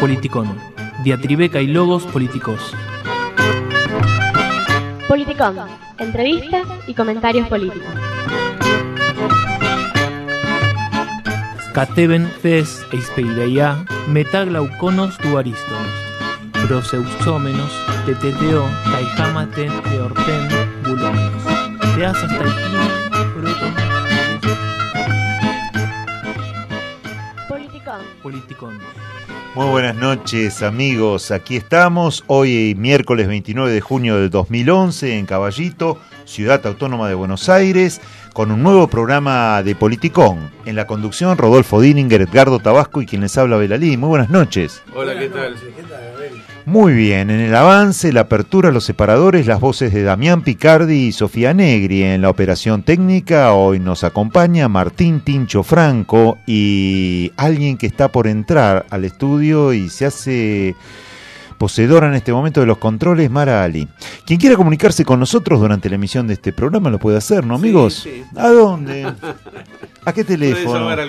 Politicón. Diatribeca y logos políticos. Politicón. Entrevistas y comentarios políticos. Cateben fes eispeireia metaglauconos tu ariston. Proseusómenos, teteteo, caijamaten, eorten, bulómenos. Teas hasta el Politicón. Muy buenas noches, amigos. Aquí estamos, hoy miércoles 29 de junio del 2011 en Caballito, Ciudad Autónoma de Buenos Aires, con un nuevo programa de Politicón. En la conducción, Rodolfo Dininger, Edgardo Tabasco y quien les habla, Belalí. Muy buenas noches. Hola, ¿qué tal? Muy bien, en el avance, la apertura, los separadores, las voces de Damián Picardi y Sofía Negri. En la operación técnica hoy nos acompaña Martín Tincho Franco y alguien que está por entrar al estudio y se hace poseedora en este momento de los controles, Mara Ali. Quien quiera comunicarse con nosotros durante la emisión de este programa lo puede hacer, ¿no, amigos? Sí. ¿A dónde? ¿A qué teléfono? Puede llamar al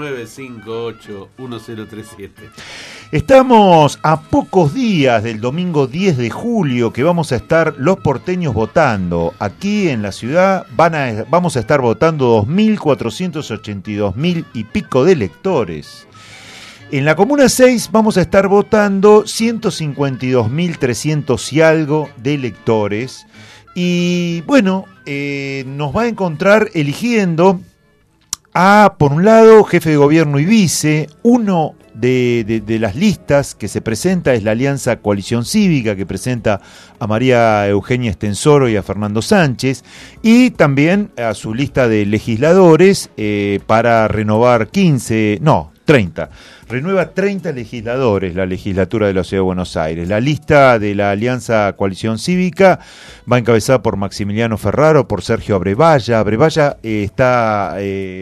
4958-1037. Estamos a pocos días del domingo 10 de julio que vamos a estar los porteños votando. Aquí en la ciudad vamos a estar votando 2.482.000 y pico de electores. En la Comuna 6 vamos a estar votando 152.300 y algo de electores. Y bueno, nos va a encontrar eligiendo a, por un lado, jefe de gobierno y vice. Uno de las listas que se presenta es la Alianza Coalición Cívica, que presenta a María Eugenia Estensoro y a Fernando Sánchez, y también a su lista de legisladores para renovar 30. Renueva 30 legisladores la legislatura de la Ciudad de Buenos Aires. La lista de la Alianza Coalición Cívica va encabezada por Maximiliano Ferraro, por Sergio Abrevaya. Abrevaya está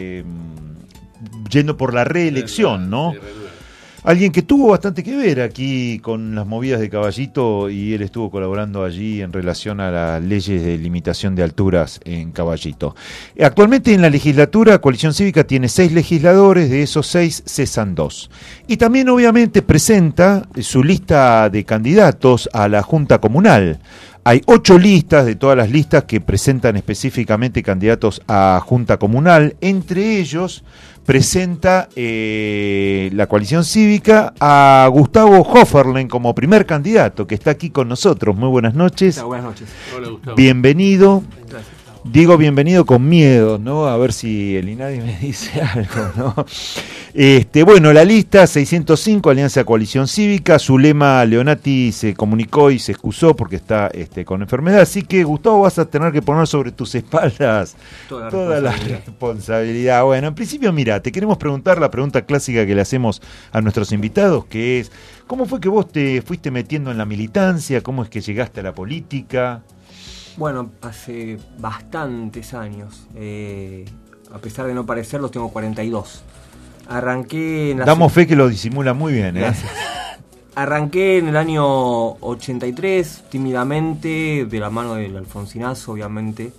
yendo por la reelección, ¿no? Alguien que tuvo bastante que ver aquí con las movidas de Caballito, y él estuvo colaborando allí en relación a las leyes de limitación de alturas en Caballito. Actualmente en la legislatura, Coalición Cívica tiene 6 legisladores, de esos 6 cesan 2. Y también obviamente presenta su lista de candidatos a la Junta Comunal. Hay 8 listas de todas las listas que presentan específicamente candidatos a Junta Comunal. Entre ellos presenta la Coalición Cívica a Gustavo Hofferlen como primer candidato, que está aquí con nosotros. Muy buenas noches. Hola, buenas noches. Hola, Gustavo. Bienvenido. Gracias. Digo bienvenido con miedo, ¿no? A ver si el INADI me dice algo, ¿no? Bueno, la lista 605, Alianza Coalición Cívica. Zulema Leonati se comunicó y se excusó porque está con enfermedad. Así que, Gustavo, vas a tener que poner sobre tus espaldas toda la responsabilidad. Bueno, en principio, mira, te queremos preguntar la pregunta clásica que le hacemos a nuestros invitados, que es: ¿cómo fue que vos te fuiste metiendo en la militancia? ¿Cómo es que llegaste a la política? Bueno, hace bastantes años, a pesar de no parecerlos, tengo 42. Arranqué en la Damos fe que lo disimula muy bien, ¿eh? Gracias. Arranqué en el año 83, tímidamente, de la mano del Alfonsinazo, obviamente,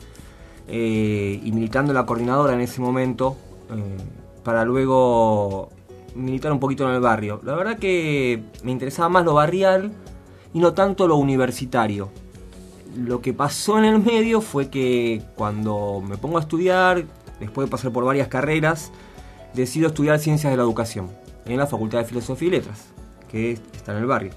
y militando en la coordinadora en ese momento, para luego militar un poquito en el barrio. La verdad que me interesaba más lo barrial y no tanto lo universitario. Lo que pasó en el medio fue que cuando me pongo a estudiar, después de pasar por varias carreras, decido estudiar Ciencias de la Educación en la Facultad de Filosofía y Letras, que está en el barrio.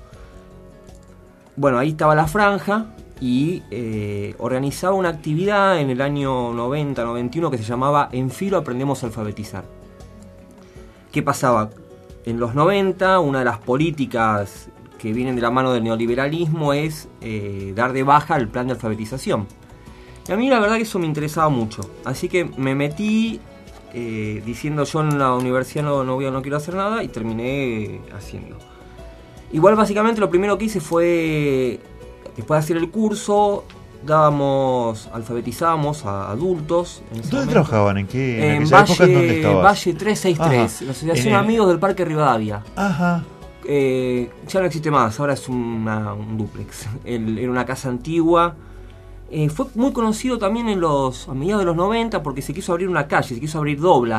Bueno, ahí estaba la franja y organizaba una actividad en el año 90-91 que se llamaba En Filo Aprendemos a Alfabetizar. ¿Qué pasaba? En los 90, una de las políticas que vienen de la mano del neoliberalismo es dar de baja el plan de alfabetización. Y a mí la verdad que eso me interesaba mucho. Así que me metí diciendo yo en la universidad no quiero hacer nada, y terminé haciendo. Igual básicamente lo primero que hice fue, después de hacer el curso, alfabetizábamos a adultos. ¿Dónde trabajaban? ¿En qué? En Valle 363, Ajá. la Asociación Amigos del Parque Rivadavia. Ajá. Ya no existe más, ahora es un dúplex. Era una casa antigua. Fue muy conocido también a mediados de los 90 porque se quiso abrir una calle, se quiso abrir Doblas,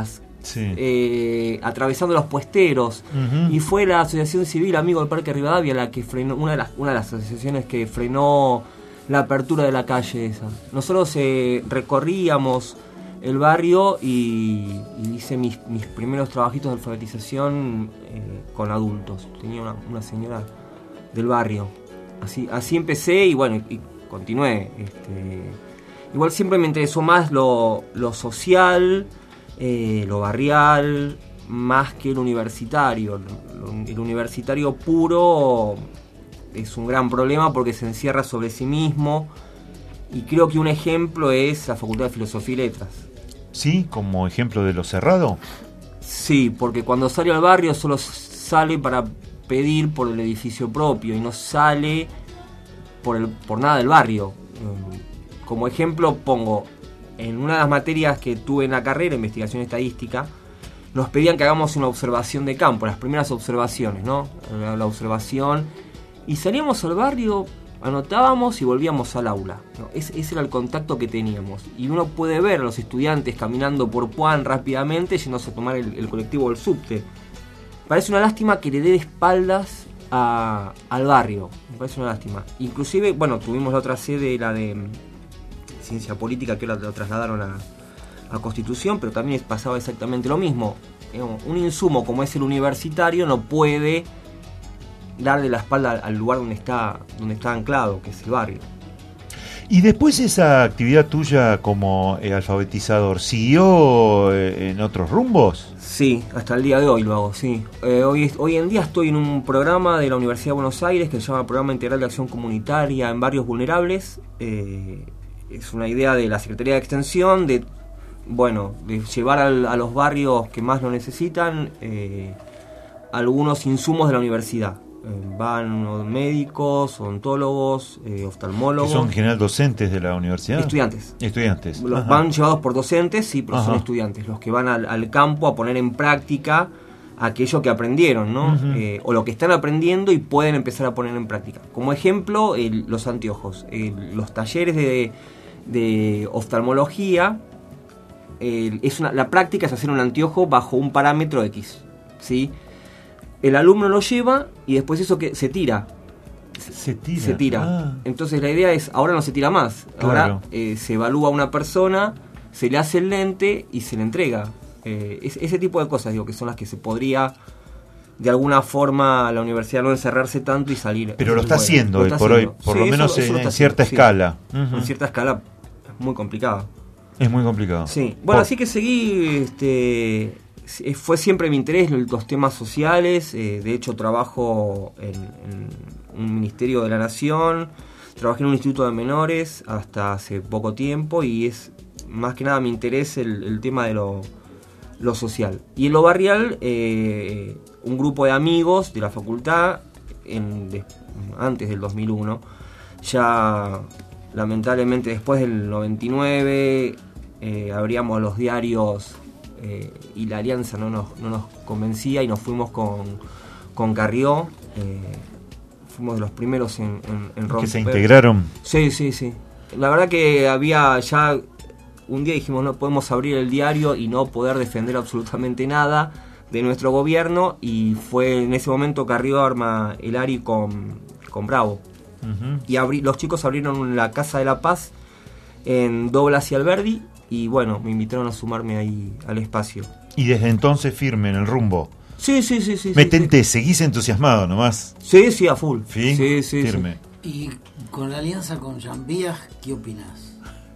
Sí. Atravesando los puesteros. Ujú. Y fue la Asociación Civil Amigo del Parque Rivadavia la que frenó, una de las asociaciones que frenó la apertura de la calle esa. Nosotros recorríamos el barrio y hice mis primeros trabajitos de alfabetización con adultos. Tenía una señora del barrio. Así empecé y bueno, y continué. Igual siempre me interesó más lo social, lo barrial, más que el universitario. El universitario puro es un gran problema porque se encierra sobre sí mismo, y creo que un ejemplo es la Facultad de Filosofía y Letras. ¿Sí? ¿Como ejemplo de lo cerrado? Sí, porque cuando sale al barrio solo sale para pedir por el edificio propio y no sale por nada del barrio. Como ejemplo pongo, en una de las materias que tuve en la carrera, investigación estadística, nos pedían que hagamos una observación de campo, las primeras observaciones, ¿no? La observación, y salíamos al barrio, anotábamos y volvíamos al aula, ¿no? Ese era el contacto que teníamos. Y uno puede ver a los estudiantes caminando por Puan rápidamente, yéndose a tomar el colectivo o el subte. Parece una lástima que le dé de espaldas al barrio, me parece una lástima. Inclusive, bueno, tuvimos la otra sede, la de Ciencia Política, que ahora lo trasladaron a Constitución, pero también pasaba exactamente lo mismo. Un insumo como es el universitario no puede darle la espalda al lugar donde está anclado, que es el barrio. Y después esa actividad tuya como alfabetizador, ¿siguió en otros rumbos? Sí, hasta el día de hoy lo hago, sí. Hoy en día estoy en un programa de la Universidad de Buenos Aires que se llama Programa Integral de Acción Comunitaria en Barrios Vulnerables. Es una idea de la Secretaría de Extensión de llevar a los barrios que más lo necesitan algunos insumos de la universidad. Van médicos, odontólogos, oftalmólogos. ¿Que son en general docentes de la universidad? Estudiantes. Los van llevados por docentes, sí, pero son estudiantes, los que van al campo a poner en práctica aquello que aprendieron, ¿no? O lo que están aprendiendo y pueden empezar a poner en práctica. Como ejemplo, los anteojos. Los talleres de oftalmología, la práctica es hacer un anteojo bajo un parámetro X, ¿sí? El alumno lo lleva y después eso que se tira. Se tira. Entonces la idea es, ahora no se tira más. Claro. Ahora se evalúa a una persona, se le hace el lente y se le entrega. Ese tipo de cosas, digo, que son las que se podría, de alguna forma, la universidad no encerrarse tanto y salir. Pero lo está haciendo hoy por hoy, por lo menos en cierta escala. Sí. En cierta escala es muy complicado. Es muy complicado. Sí. Bueno, así que seguí... fue siempre mi interés los temas sociales. De hecho trabajo en un ministerio de la Nación, trabajé en un instituto de menores hasta hace poco tiempo, y es más que nada mi interés el tema de lo social. Y en lo barrial, un grupo de amigos de la facultad, antes del 2001, ya lamentablemente después del 99, abríamos los diarios y la alianza no nos convencía y nos fuimos con Carrió. Fuimos de los primeros en romper. ¿Que se integraron? Sí. La verdad que había ya... Un día dijimos, no podemos abrir el diario y no poder defender absolutamente nada de nuestro gobierno, y fue en ese momento Carrió arma el ARI con Bravo. Y los chicos abrieron la Casa de la Paz en Doblas y Alberdi, y bueno, me invitaron a sumarme ahí al espacio. Y desde entonces firme en el rumbo. Sí. Me tenté, seguís entusiasmado nomás. Sí, a full. Sí, firme. Y con la alianza con Jean Biag, ¿qué opinás?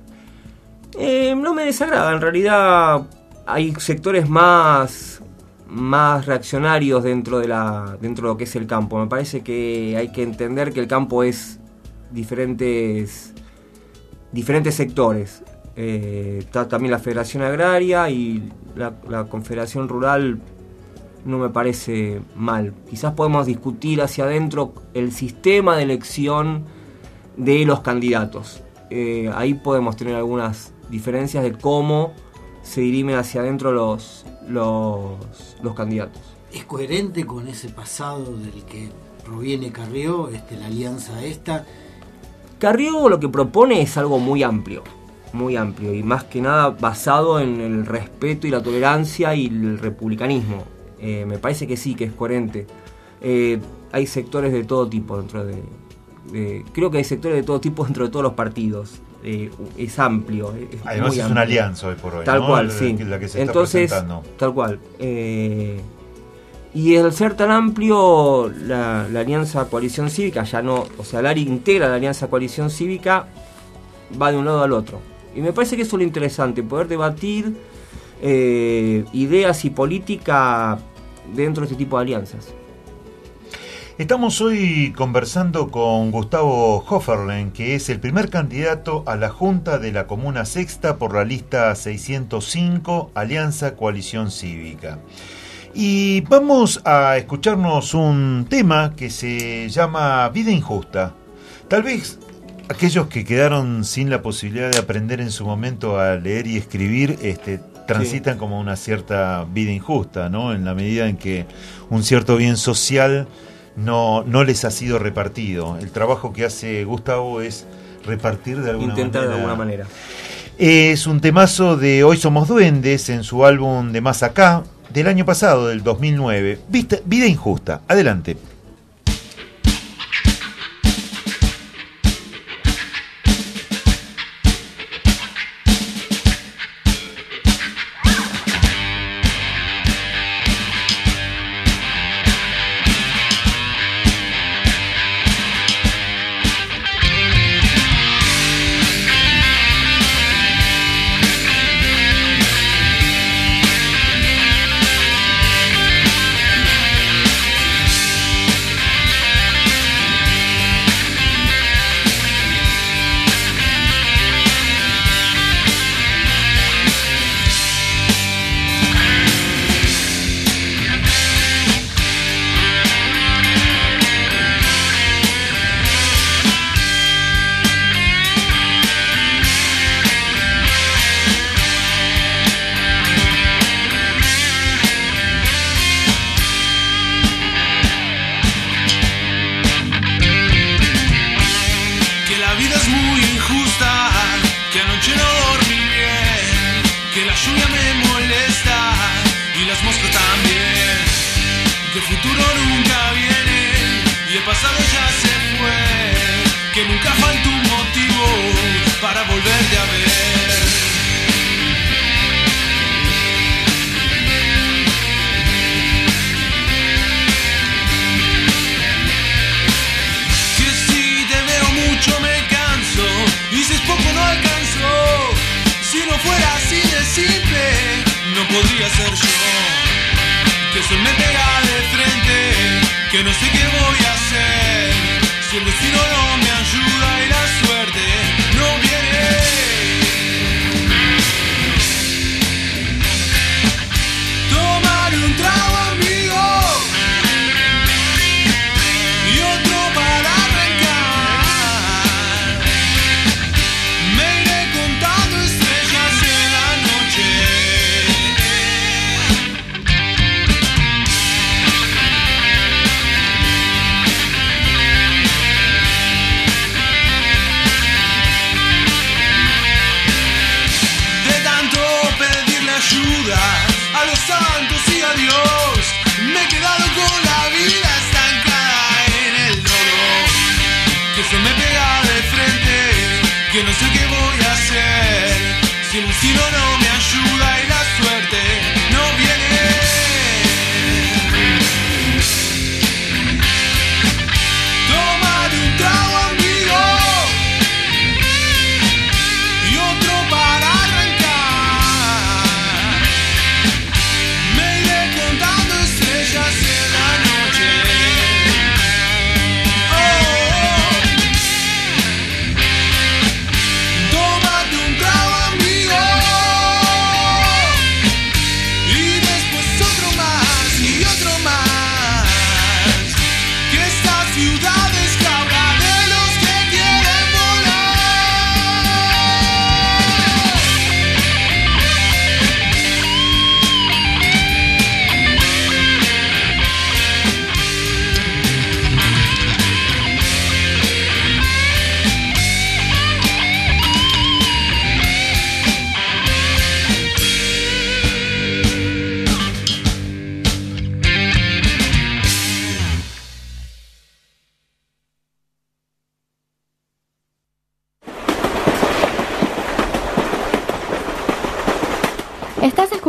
No me desagrada, en realidad hay sectores más reaccionarios dentro de lo que es el campo. Me parece que hay que entender que el campo es diferentes sectores. Está también la Federación Agraria y la Confederación Rural. No me parece mal. Quizás podemos discutir hacia adentro el sistema de elección de los candidatos. Ahí podemos tener algunas diferencias de cómo se dirimen hacia adentro los candidatos. ¿Es coherente con ese pasado del que proviene Carrió, la alianza esta? Carrió lo que propone es algo muy amplio. muy amplio y más que nada basado en el respeto y la tolerancia y el republicanismo. Me parece que sí, que es coherente. Hay sectores de todo tipo dentro creo que hay sectores de todo tipo dentro de todos los partidos. Es amplio. Además es una alianza hoy por hoy, tal ¿no? cual, sí. La que se Entonces, está presentando. tal cual. Y al ser tan amplio, la Alianza Coalición Cívica ya no, o sea, Lari integra la Alianza Coalición Cívica, va de un lado al otro. Y me parece que eso es lo interesante, poder debatir ideas y política dentro de este tipo de alianzas. Estamos hoy conversando con Gustavo Hoferlen, que es el primer candidato a la Junta de la Comuna Sexta por la lista 605, Alianza Coalición Cívica. Y vamos a escucharnos un tema que se llama Vida Injusta. Tal vez aquellos que quedaron sin la posibilidad de aprender en su momento a leer y escribir, transitan sí, como una cierta vida injusta, ¿no? En la medida en que un cierto bien social no les ha sido repartido. El trabajo que hace Gustavo es repartir de alguna manera. Intentar de alguna manera. Es un temazo de Hoy Somos Duendes en su álbum De Más Acá, del año pasado, del 2009. Vida Injusta. Adelante.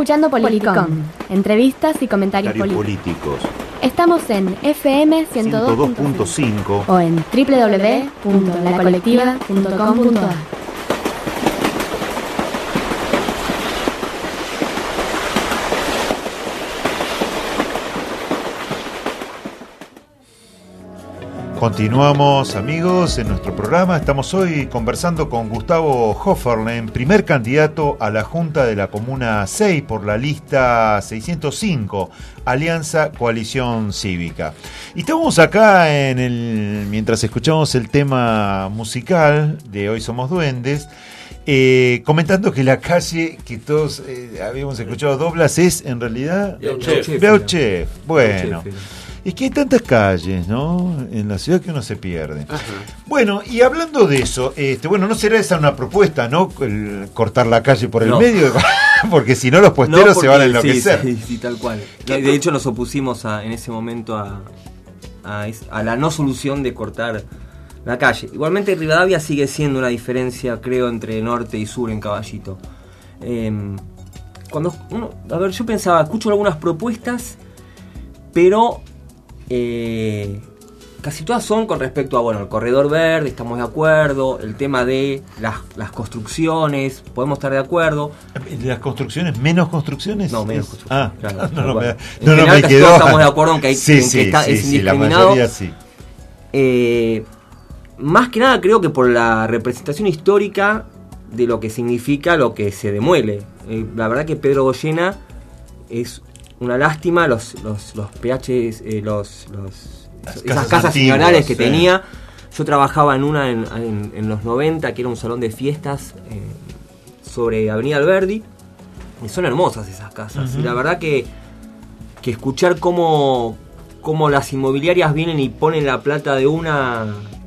escuchando Politicom, entrevistas y comentarios políticos. Estamos en FM 102.5 o en www.lacolectiva.com.ar. Continuamos, amigos, en nuestro programa. Estamos hoy conversando con Gustavo Hofferlen, primer candidato a la Junta de la Comuna 6 por la lista 605, Alianza Coalición Cívica. Y estamos acá mientras escuchamos el tema musical de Hoy Somos Duendes, comentando que la calle que todos habíamos escuchado Doblas es en realidad Beauchef. Bueno. Es que hay tantas calles, ¿no? En la ciudad que uno se pierde. Ajá. Bueno, y hablando de eso, ¿no será esa una propuesta, no? Cortar la calle por el medio, porque si no los puesteros se van a enloquecer. Sí, tal cual. De hecho nos opusimos en ese momento a la no solución de cortar la calle. Igualmente Rivadavia sigue siendo una diferencia, creo, entre norte y sur en Caballito. Yo pensaba, escucho algunas propuestas, pero casi todas son con respecto a, el corredor verde, estamos de acuerdo, el tema de las construcciones, podemos estar de acuerdo. ¿Las construcciones, menos construcciones? No, menos construcciones. Claro. No me casi quedó. Todos estamos de acuerdo en que es indiscriminado. La mayoría sí. Más que nada creo que por la representación histórica de lo que significa lo que se demuele. La verdad que Pedro Goyena es una lástima, los PHs, esas casas señoriales que tenía. Yo trabajaba en una en los 90, que era un salón de fiestas sobre Avenida Alberdi, y son hermosas esas casas. Uh-huh. Y la verdad que escuchar cómo las inmobiliarias vienen y ponen la plata de una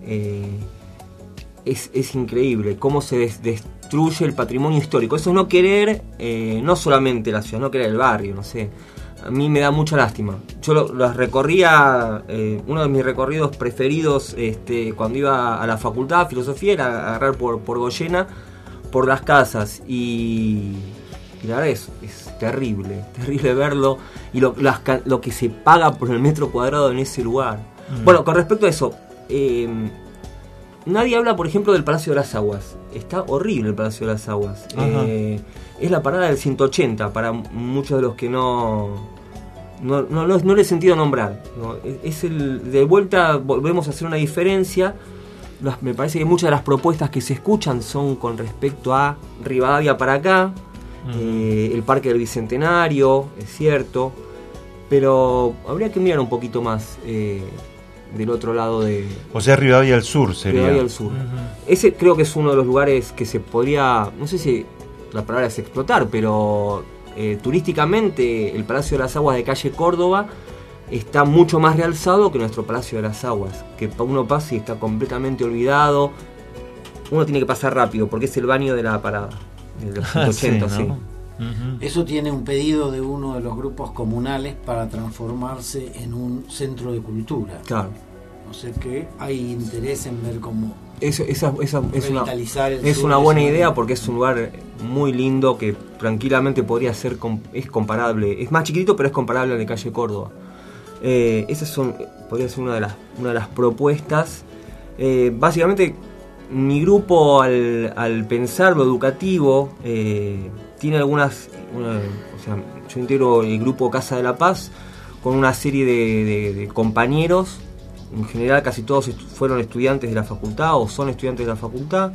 es increíble, cómo se destruye el patrimonio histórico. Eso es no querer, no solamente la ciudad, no querer el barrio, no sé. A mí me da mucha lástima. Yo las recorría, uno de mis recorridos preferidos cuando iba a la facultad de filosofía era agarrar por Goyena, por las casas, y la verdad es terrible verlo, y lo que se paga por el metro cuadrado en ese lugar. Bueno, con respecto a eso, nadie habla, por ejemplo, del Palacio de las Aguas. Está horrible el Palacio de las Aguas. Es la parada del 180 para muchos de los que no le he sentido nombrar, ¿no? De vuelta volvemos a hacer una diferencia. Me parece que muchas de las propuestas que se escuchan son con respecto a Rivadavia para acá, el Parque del Bicentenario, es cierto, pero habría que mirar un poquito más del otro lado de... O sea, Rivadavia al sur sería. Rivadavia al sur. Ese creo que es uno de los lugares que se podría, no sé si la palabra es explotar, pero turísticamente el Palacio de las Aguas de calle Córdoba está mucho más realzado que nuestro Palacio de las Aguas, que uno pasa y está completamente olvidado. Uno tiene que pasar rápido porque es el baño de la parada de los 180, sí, ¿no? Uh-huh. Eso tiene un pedido de uno de los grupos comunales para transformarse en un centro de cultura. Claro. No sé qué, hay interés en ver cómo es una buena idea, porque es un lugar muy lindo que tranquilamente podría ser, es comparable, es más chiquitito pero es comparable al de calle Córdoba. Podría ser una de las propuestas. Básicamente mi grupo al pensar lo educativo tiene algunas, yo integro el grupo Casa de la Paz con una serie de compañeros. En general casi todos fueron estudiantes de la facultad o son estudiantes de la facultad.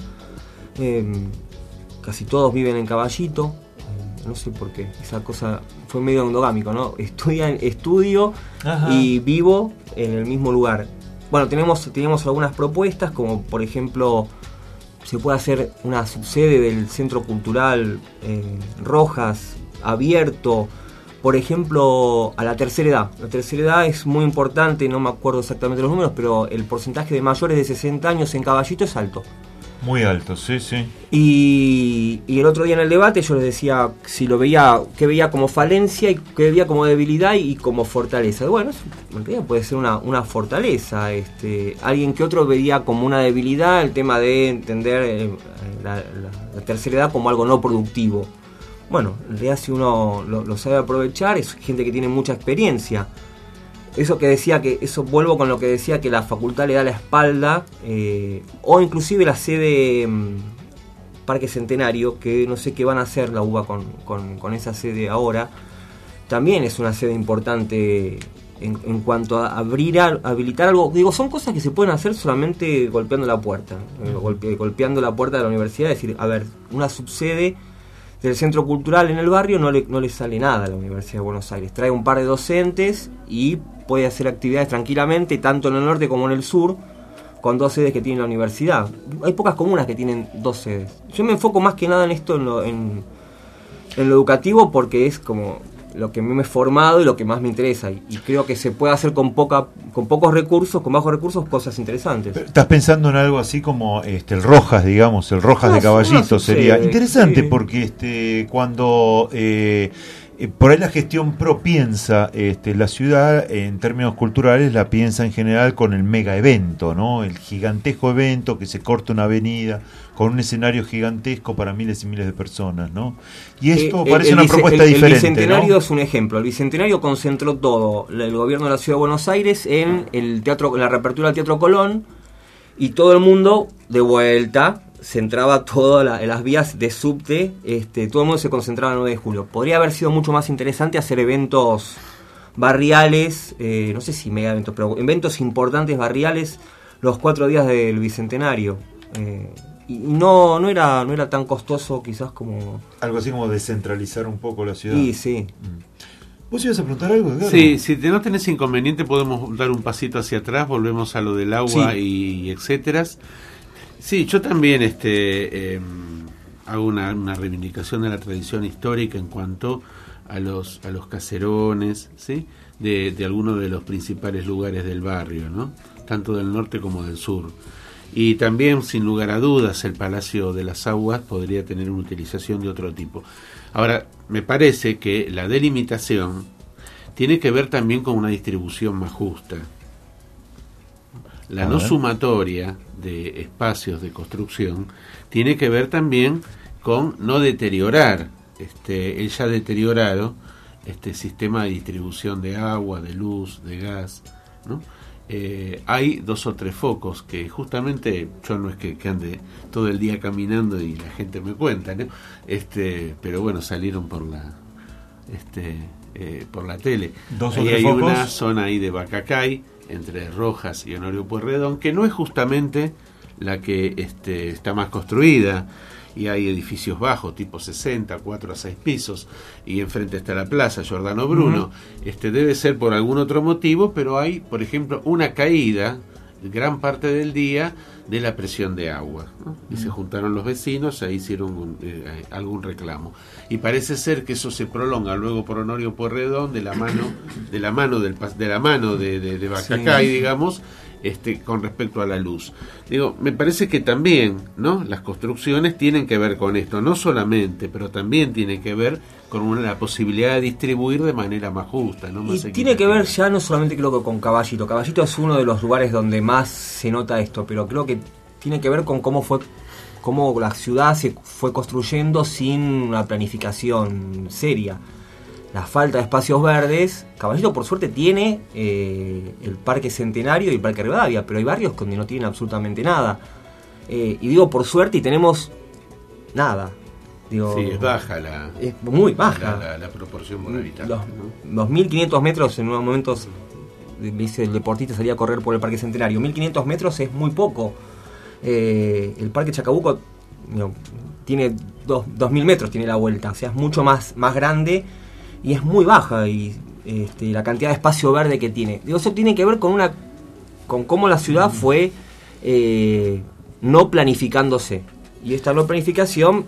Casi todos viven en Caballito. No sé por qué, esa cosa fue medio endogámico, ¿no? Estudio Ajá. y vivo en el mismo lugar. Bueno, teníamos algunas propuestas, como por ejemplo se puede hacer una subsede del Centro Cultural Rojas, abierto, por ejemplo, a la tercera edad. La tercera edad es muy importante, no me acuerdo exactamente los números, pero el porcentaje de mayores de 60 años en Caballito es alto. Muy alto, sí, sí. Y el otro día en el debate yo les decía si lo veía, que veía como falencia y que veía como debilidad y como fortaleza. Bueno, eso en realidad puede ser una fortaleza. Alguien que otro veía como una debilidad el tema de entender la tercera edad como algo no productivo. bueno, en realidad si uno lo sabe aprovechar, es gente que tiene mucha experiencia. Eso vuelvo con lo que decía, que la facultad le da la espalda, o inclusive la sede Parque Centenario, que no sé qué van a hacer la UBA con esa sede ahora, también es una sede importante en cuanto a habilitar algo. Digo, son cosas que se pueden hacer solamente golpeando la puerta, golpeando la puerta de la universidad, decir, a ver, una subsede del centro cultural en el barrio no le sale nada a la Universidad de Buenos Aires. Trae un par de docentes y puede hacer actividades tranquilamente, tanto en el norte como en el sur, con 2 sedes que tiene la universidad. Hay pocas comunas que tienen 2 sedes. Yo me enfoco más que nada en esto, en lo educativo, porque es como lo que me he formado y lo que más me interesa, y creo que se puede hacer con bajos recursos, cosas interesantes. ¿Estás pensando en algo así como el Rojas, digamos, el Rojas de Caballito? Sería interesante, sí. Porque cuando por ahí la gestión pro piensa la ciudad en términos culturales, la piensa en general con el mega evento, ¿no? El gigantesco evento que se corta una avenida con un escenario gigantesco para miles y miles de personas, ¿no? Y esto parece una propuesta diferente. El Bicentenario, ¿no? Es un ejemplo. El Bicentenario concentró todo el gobierno de la Ciudad de Buenos Aires en la reapertura del Teatro Colón, y todo el mundo de vuelta se entraba todas las vías de subte, todo el mundo se concentraba el 9 de julio. Podría haber sido mucho más interesante hacer eventos barriales, no sé si mega eventos, pero eventos importantes barriales los 4 días del Bicentenario. Y no era tan costoso quizás como... Algo así como descentralizar un poco la ciudad. Sí. ¿Vos ibas a preguntar algo, Edgardo? Sí, si no tenés inconveniente podemos dar un pasito hacia atrás, volvemos a lo del agua, sí, y etcétera. Sí, yo también hago una reivindicación de la tradición histórica en cuanto a los caserones, ¿sí? de algunos de los principales lugares del barrio, ¿no? Tanto del norte como del sur. Y también, sin lugar a dudas, el Palacio de las Aguas podría tener una utilización de otro tipo. Ahora, me parece que la delimitación tiene que ver también con una distribución más justa. La no sumatoria de espacios de construcción tiene que ver también con no deteriorar el ya deteriorado sistema de distribución de agua, de luz, de gas, ¿no? Hay 2 o 3 focos que justamente yo no es que ande todo el día caminando y la gente me cuenta, ¿no? Pero bueno, salieron por la tele. 2 o 3 hay focos. Una zona ahí de Bacacay entre Rojas y Honorio Pueyrredón, que no es justamente la que está más construida, y hay edificios bajos, tipo 60, 4 a 6 pisos, y enfrente está la plaza Giordano Bruno. Debe ser por algún otro motivo, pero hay, por ejemplo, una caída gran parte del día de la presión de agua, ¿no? Y se juntaron los vecinos e hicieron algún reclamo, y parece ser que eso se prolonga luego por Honorio Pueyrredón de la mano de Bacacay, sí, digamos, con respecto a la luz. Digo, me parece que también, ¿no?, las construcciones tienen que ver con esto, no solamente, pero también tiene que ver con la posibilidad de distribuir de manera más justa, ¿no? Más y tiene que ver ya no solamente creo que con Caballito. Caballito es uno de los lugares donde más se nota esto, pero creo que tiene que ver con cómo la ciudad se fue construyendo sin una planificación seria. La falta de espacios verdes. Caballito por suerte tiene el Parque Centenario y el Parque Rivadavia, pero hay barrios donde no tienen absolutamente nada. Y digo por suerte, y tenemos nada. Digo, sí, es baja es muy baja la proporción por habitante. Los 1500 metros en unos momentos, dice el deportista, salía a correr por el Parque Centenario. 1500 metros es muy poco. El Parque Chacabuco tiene 2000 metros, tiene la vuelta, o sea, es mucho más grande y es muy baja, y la cantidad de espacio verde que tiene. Digo, eso tiene que ver con cómo la ciudad fue no planificándose, y esta no planificación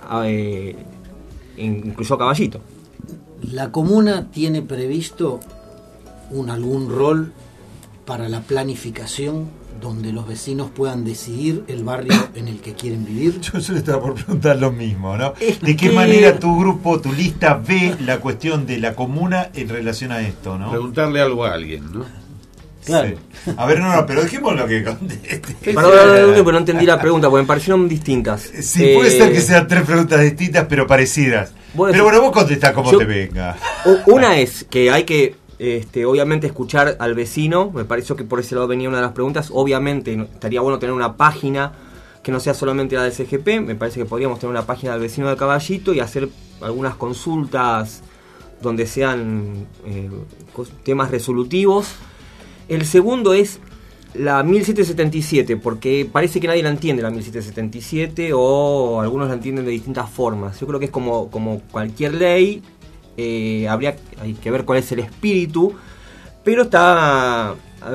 incluyó Caballito. ¿La comuna tiene previsto algún rol para la planificación donde los vecinos puedan decidir el barrio en el que quieren vivir? Yo le estaba por preguntar lo mismo, ¿no? ¿De qué manera tu grupo, tu lista ve la cuestión de la comuna en relación a esto, ¿no? Preguntarle algo a alguien, ¿no? Claro. Sí. A ver, no, pero dejémoslo que conteste. Pero no entendí la pregunta, porque me parecieron distintas. Sí, puede ser que sean 3 preguntas distintas, pero parecidas. Pero bueno, vos contestás como te venga. Una es que hay que, obviamente, escuchar al vecino. Me pareció que por ese lado venía una de las preguntas. Obviamente, estaría bueno tener una página que no sea solamente la del CGP. Me parece que podríamos tener una página del vecino de Caballito y hacer algunas consultas donde sean temas resolutivos. El segundo es la 1777, porque parece que nadie la entiende, la 1777, o algunos la entienden de distintas formas. Yo creo que es como cualquier ley, hay que ver cuál es el espíritu, pero está,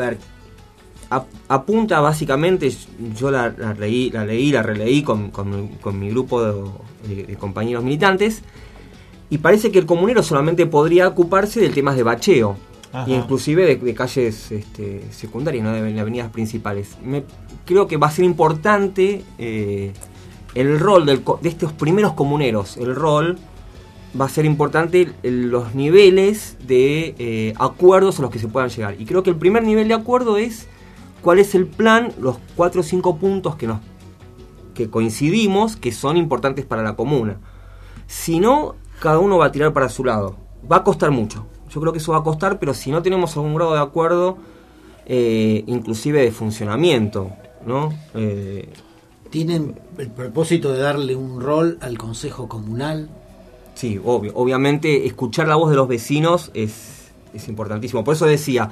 apunta básicamente, yo la releí con mi grupo de compañeros militantes, y parece que el comunero solamente podría ocuparse de temas de bacheo. Ajá. Inclusive de calles secundarias, no de avenidas principales. Creo que va a ser importante el rol de estos primeros comuneros. El rol va a ser importante los niveles de acuerdos a los que se puedan llegar. Y creo que el primer nivel de acuerdo es cuál es el plan, los 4 o 5 puntos que coincidimos que son importantes para la comuna. Si no, cada uno va a tirar para su lado. Va a costar mucho. Yo creo que eso va a costar, pero si no tenemos algún grado de acuerdo, inclusive de funcionamiento, ¿no? ¿Tienen el propósito de darle un rol al Consejo Comunal? Sí, obviamente escuchar la voz de los vecinos es importantísimo. Por eso decía,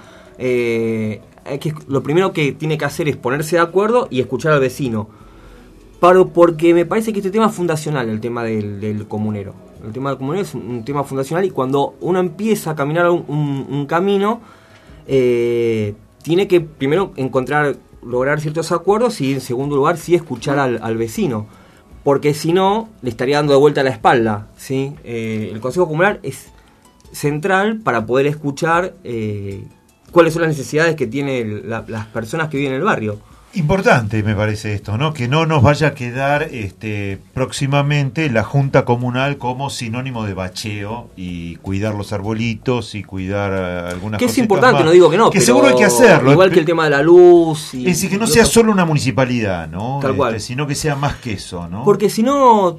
lo primero que tiene que hacer es ponerse de acuerdo y escuchar al vecino. Porque me parece que este tema es fundacional, el tema del comunero. El tema del comunero es un tema fundacional, y cuando uno empieza a caminar un camino, tiene que primero lograr ciertos acuerdos, y en segundo lugar sí escuchar al vecino, porque si no le estaría dando de vuelta la espalda, ¿sí? El Consejo Comunal es central para poder escuchar cuáles son las necesidades que tienen las personas que viven en el barrio. Importante me parece esto, ¿no? Que no nos vaya a quedar próximamente la Junta Comunal como sinónimo de bacheo y cuidar los arbolitos y cuidar algunas cosas. Que es importante, más. No digo que no, que pero seguro hay que hacerlo. Igual que el tema de la luz. Es decir, que no sea solo una municipalidad, ¿no? Tal cual. Sino que sea más que eso, ¿no? Porque si no,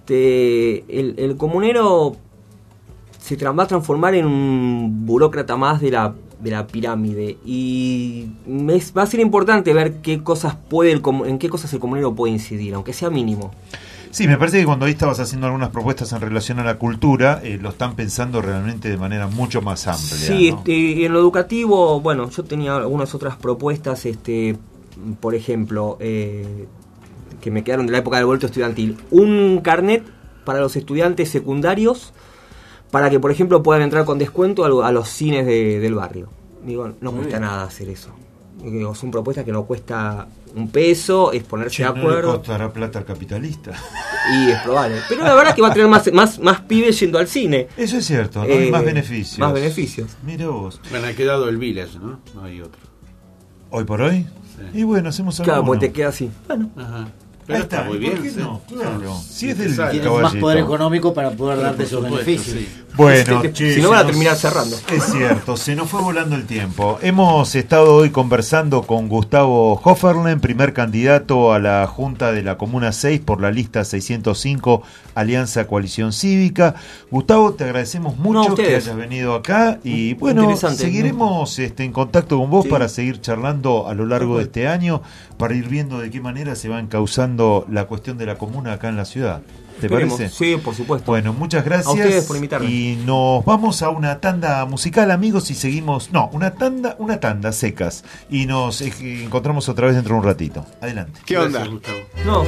el comunero se va a transformar en un burócrata más de la pirámide, y va a ser importante ver en qué cosas el comunero puede incidir, aunque sea mínimo. Sí, me parece que cuando ahí estabas haciendo algunas propuestas en relación a la cultura, lo están pensando realmente de manera mucho más amplia. Sí, ¿no? En lo educativo, bueno, yo tenía algunas otras propuestas, por ejemplo, que me quedaron de la época del boleto estudiantil. Un carnet para los estudiantes secundarios, para que, por ejemplo, puedan entrar con descuento a los cines del barrio. Digo, no cuesta nada hacer eso. Digo, son propuestas que no cuesta un peso, es ponerse de acuerdo. ¿No le costará plata al capitalista? Y es probable. Pero la verdad es que va a tener más pibes yendo al cine. Eso es cierto, ¿no? Y más beneficios. Más beneficios. Mire vos. Bueno, ha quedado el Village, ¿no? No hay otro. ¿Hoy por hoy? Sí. Y bueno, hacemos algo. Claro, pues te queda así. Bueno. Ajá. Pero ahí está muy bien. ¿Por qué no? Claro. Si es del Tienes más poder económico para poder darte esos beneficios. Sí. Bueno, si no van a terminar cerrando. Es cierto, se nos fue volando el tiempo. Hemos estado hoy conversando con Gustavo Hofferlen, primer candidato a la Junta de la Comuna 6 por la lista 605 Alianza Coalición Cívica. Gustavo, te agradecemos mucho que hayas venido acá, y bueno, seguiremos en contacto con vos para seguir charlando a lo largo de este año, para ir viendo de qué manera se va encauzando la cuestión de la comuna acá en la ciudad. ¿Te parece? Sí, por supuesto. Bueno, muchas gracias. A ustedes por invitarme. Y nos vamos a una tanda musical, amigos, y seguimos... No, una tanda secas. Y nos encontramos otra vez dentro de un ratito. Adelante. ¿Qué onda? No.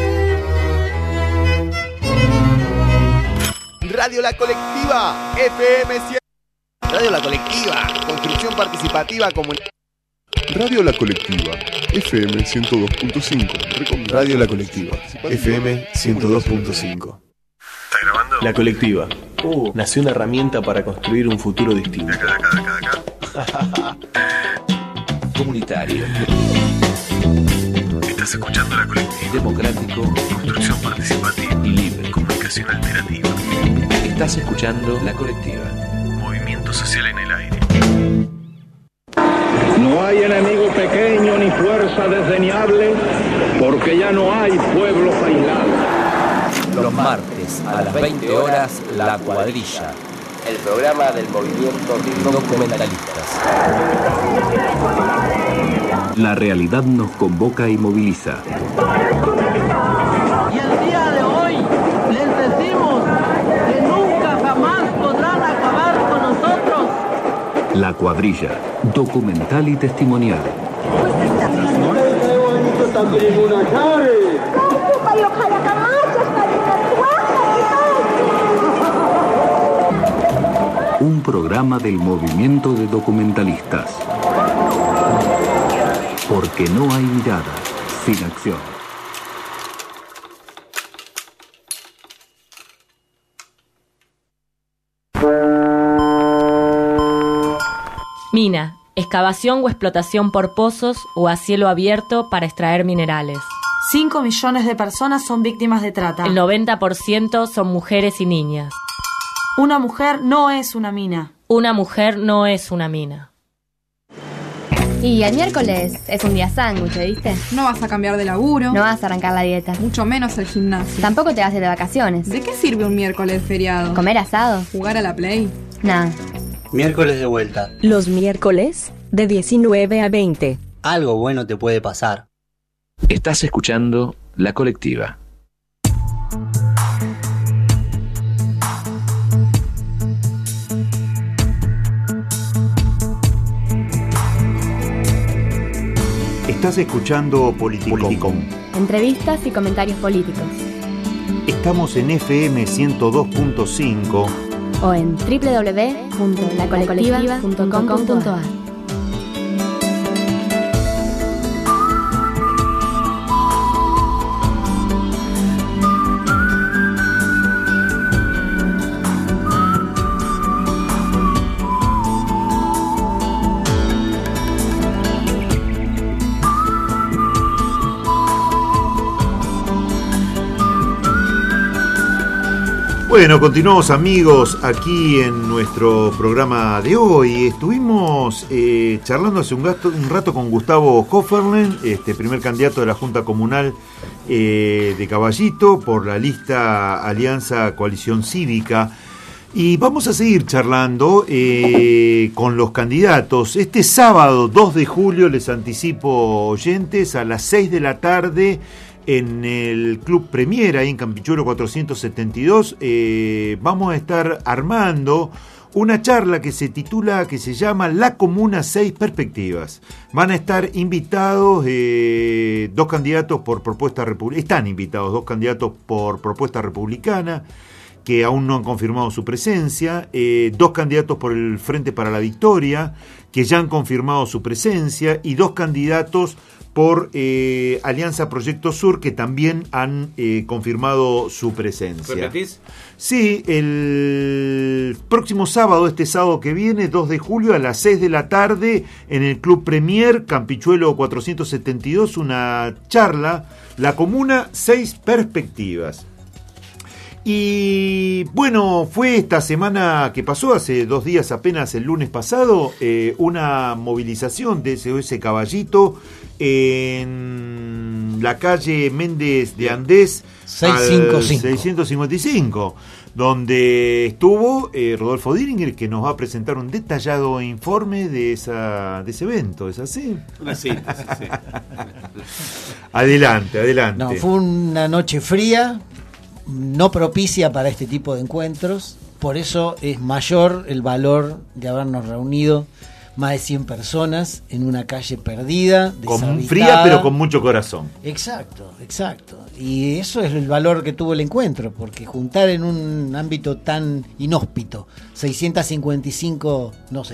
Radio La Colectiva, FM 100. Radio La Colectiva, construcción participativa comunitaria. Radio La Colectiva, FM 102.5. Radio La Colectiva, FM 102.5. ¿Está grabando? La Colectiva. Nació una herramienta para construir un futuro distinto. De acá. Comunitario. Estás escuchando La Colectiva. Democrático. Construcción participativa. Y libre. Comunicación alternativa. Estás escuchando La Colectiva. Movimiento social en el aire. No hay enemigo pequeño ni fuerza desdeñable, porque ya no hay pueblos aislados. los martes a las 20 horas, La Cuadrilla, el programa del movimiento de documentalistas. La realidad nos convoca y moviliza. Y el día de hoy les decimos que nunca jamás podrán acabar con nosotros. La Cuadrilla, documental y testimonial. Un programa del movimiento de documentalistas. Porque no hay mirada sin acción. Mina, excavación o explotación por pozos o a cielo abierto para extraer minerales. 5 millones de personas son víctimas de trata. El 90% son mujeres y niñas. Una mujer no es una mina. Una mujer no es una mina. Y el miércoles es un día sándwich, ¿viste? No vas a cambiar de laburo. No vas a arrancar la dieta. Mucho menos el gimnasio. Tampoco te vas a ir de vacaciones. ¿De qué sirve un miércoles feriado? ¿Comer asado? ¿Jugar a la Play? Nah. Miércoles de vuelta. Los miércoles de 19 a 20. Algo bueno te puede pasar. Estás escuchando La Colectiva. Estás escuchando Politicón. Entrevistas y comentarios políticos. Estamos en FM 102.5 o en www.lacolectiva.com.ar. Bueno, continuamos amigos aquí en nuestro programa de hoy. Estuvimos charlando hace un rato con Gustavo Hofferlen, primer candidato de la Junta Comunal de Caballito por la lista Alianza Coalición Cívica. Y vamos a seguir charlando con los candidatos. Este sábado 2 de julio, les anticipo oyentes, a las 6 de la tarde... en el Club Premier, ahí en Campichuelo 472, vamos a estar armando una charla que se llama La Comuna 6 Perspectivas. Van a estar invitados dos candidatos por propuesta republicana. Están invitados dos candidatos por propuesta republicana, que aún no han confirmado su presencia, dos candidatos por el Frente para la Victoria, que ya han confirmado su presencia, y dos candidatos por Alianza Proyecto Sur, que también han confirmado su presencia. ¿Repetís? Sí, el próximo sábado, este sábado que viene, 2 de julio, a las 6 de la tarde, en el Club Premier, Campichuelo 472, una charla, La Comuna 6 Perspectivas. Y bueno, fue esta semana que pasó, hace 2 días apenas, el lunes pasado, una movilización de SOS Caballito en la calle Méndez de Andés 655, donde estuvo Rodolfo Diringer, que nos va a presentar un detallado informe de ese evento. ¿Es así? Una síntesis, sí. Adelante. No, fue una noche fría, no propicia para este tipo de encuentros, por eso es mayor el valor de habernos reunido más de 100 personas en una calle perdida, deshabitada. Fría, pero con mucho corazón. Exacto. Y eso es el valor que tuvo el encuentro, porque juntar en un ámbito tan inhóspito 655.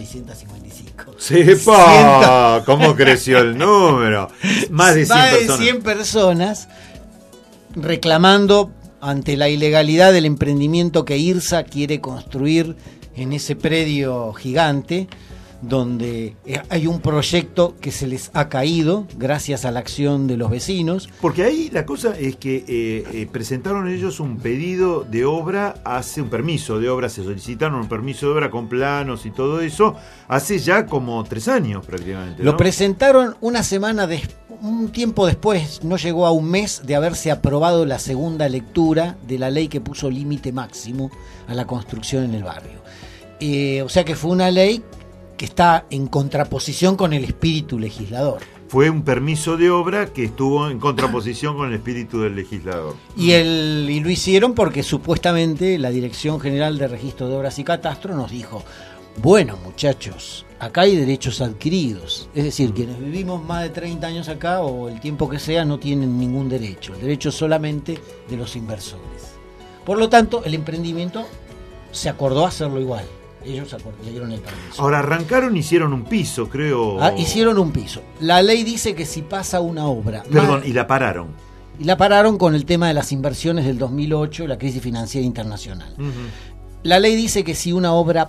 ¡Sepa! ¿Cómo creció el número? Más de 100 personas reclamando ante la ilegalidad del emprendimiento que IRSA quiere construir en ese predio gigante, donde hay un proyecto que se les ha caído gracias a la acción de los vecinos. Porque ahí la cosa es que presentaron ellos un pedido de obra, un permiso de obra, se solicitaron un permiso de obra con planos y todo eso, hace ya como 3 años prácticamente, ¿no? Lo presentaron una semana un tiempo después, no llegó a un mes de haberse aprobado la segunda lectura de la ley que puso límite máximo a la construcción en el barrio. O sea que fue una ley que está en contraposición con el espíritu legislador. Fue un permiso de obra que estuvo en contraposición con el espíritu del legislador. Y lo hicieron porque supuestamente la Dirección General de Registro de Obras y Catastro nos dijo, bueno, muchachos, acá hay derechos adquiridos. Es decir, quienes vivimos más de 30 años acá o el tiempo que sea no tienen ningún derecho. El derecho solamente de los inversores. Por lo tanto, el emprendimiento se acordó hacerlo igual. Ellos le dieron el permiso. Ahora arrancaron, hicieron un piso, creo. Hicieron un piso. La ley dice que si pasa una obra... Perdón, y la pararon. Y la pararon con el tema de las inversiones del 2008, la crisis financiera internacional. La ley dice que si una obra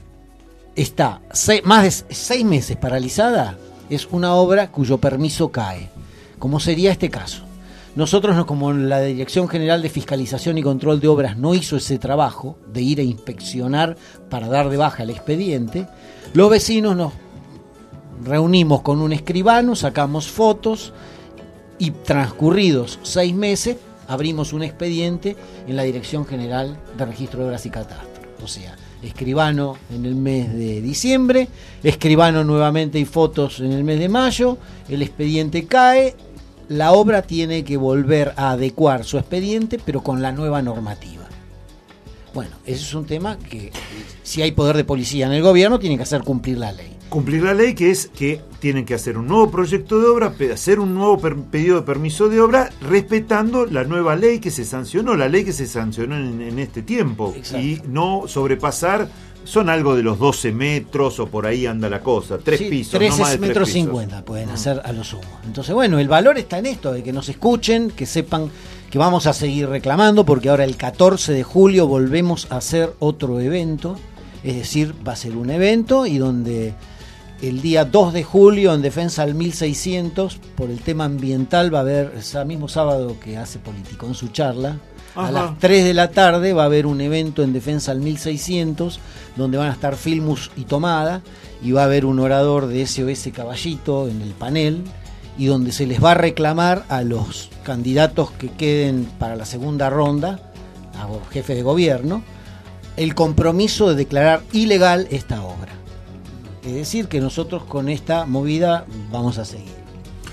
está más de 6 meses paralizada, es una obra cuyo permiso cae, como sería este caso. Nosotros, como la Dirección General de Fiscalización y Control de Obras no hizo ese trabajo de ir a inspeccionar para dar de baja el expediente, los vecinos nos reunimos con un escribano, sacamos fotos y transcurridos 6 meses abrimos un expediente en la Dirección General de Registro de Obras y Catastro. O sea, escribano en el mes de diciembre, escribano nuevamente y fotos en el mes de mayo, el expediente cae. La obra tiene que volver a adecuar su expediente, pero con la nueva normativa. Bueno, ese es un tema que, si hay poder de policía en el gobierno, tiene que hacer cumplir la ley. Cumplir la ley, que es que tienen que hacer un nuevo proyecto de obra, hacer un nuevo pedido de permiso de obra, respetando la nueva ley que se sancionó, la ley que se sancionó en este tiempo. Exacto. Y no sobrepasar... Son algo de los 12 metros o por ahí anda la cosa, 3 pisos. 13 no más de 3 metros pisos. 50 pueden hacer a lo sumo. Entonces, bueno, el valor está en esto, de que nos escuchen, que sepan que vamos a seguir reclamando, porque ahora el 14 de julio volvemos a hacer otro evento, es decir, va a ser un evento y donde el día 2 de julio en Defensa al 1600, por el tema ambiental, va a haber, ese mismo sábado que hace Político en su charla, a las 3 de la tarde va a haber un evento en Defensa al 1600 donde van a estar Filmus y Tomada y va a haber un orador de SOS Caballito en el panel y donde se les va a reclamar a los candidatos que queden para la segunda ronda, a jefe de gobierno, el compromiso de declarar ilegal esta obra. Es decir, que nosotros con esta movida vamos a seguir.